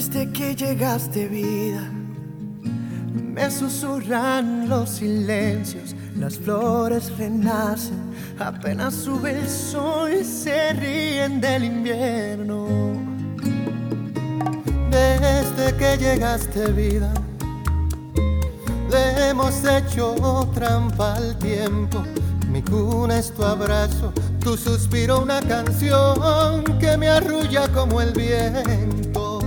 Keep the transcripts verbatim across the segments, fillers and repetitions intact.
Desde que llegaste, vida, me susurran los silencios, las flores renacen, apenas sube el sol y se ríen del invierno. Desde que llegaste, vida, le hemos hecho trampa al tiempo. Mi cuna es tu abrazo, tu suspiro una canción que me arrulla como el viento.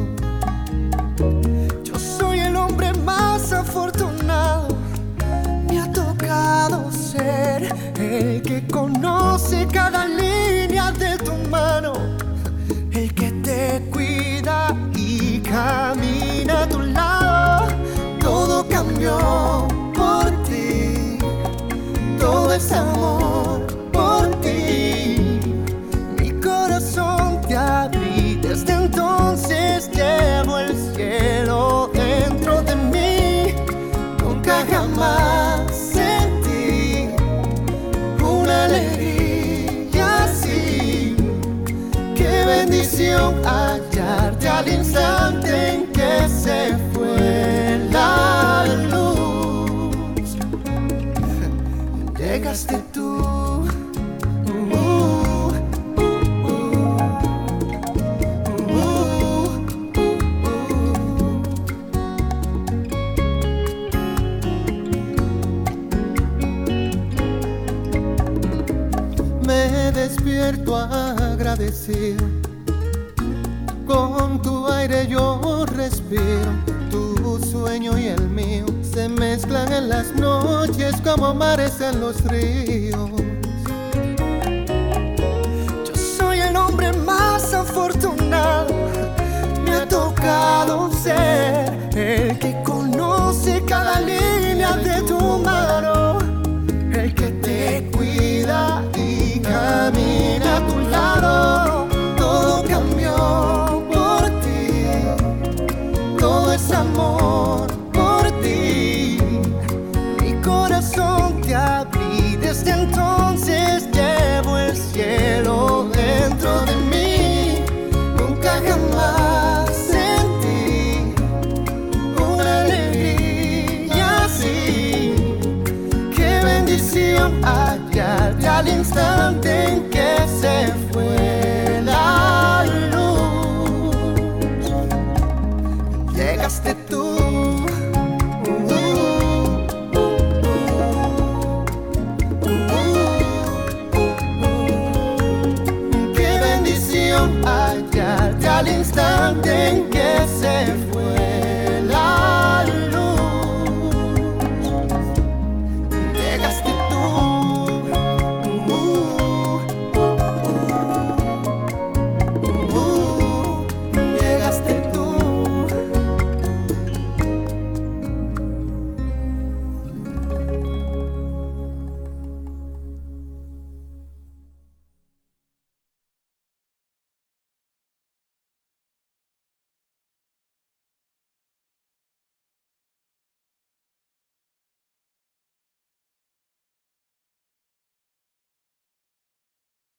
Yo soy el hombre más afortunado, me ha tocado ser el que conoce cada línea de tu mano, el que te cuida y camina a tu lado. Todo cambió por ti, todo es amor por ti. Mi corazón te abrí, desde entonces llevo el cielo dentro de mí. Nunca jamás sentí una alegría así. Qué bendición hallarte al instante en que se fue la luz. Llegaste tú. Uh, uh, uh, uh, uh, uh. Me despierto agradecido, con tu aire yo respiro. Tu sueño y el mío se mezclan en las noches como mares en los ríos. Yo soy el hombre más afortunado, me ha tocado ser el que conoce cada línea de tu mano, el que te cuida y camina a tu lado. Todo cambió por ti, todo es amor por ti. Mi corazón te abrí, desde entonces llevo el cielo dentro de mí. Nunca jamás sentí una alegría así. Qué bendición hallarte al instante en que se fue la luz. Llegaste tú. Qué bendición hallarte al instante en que se fue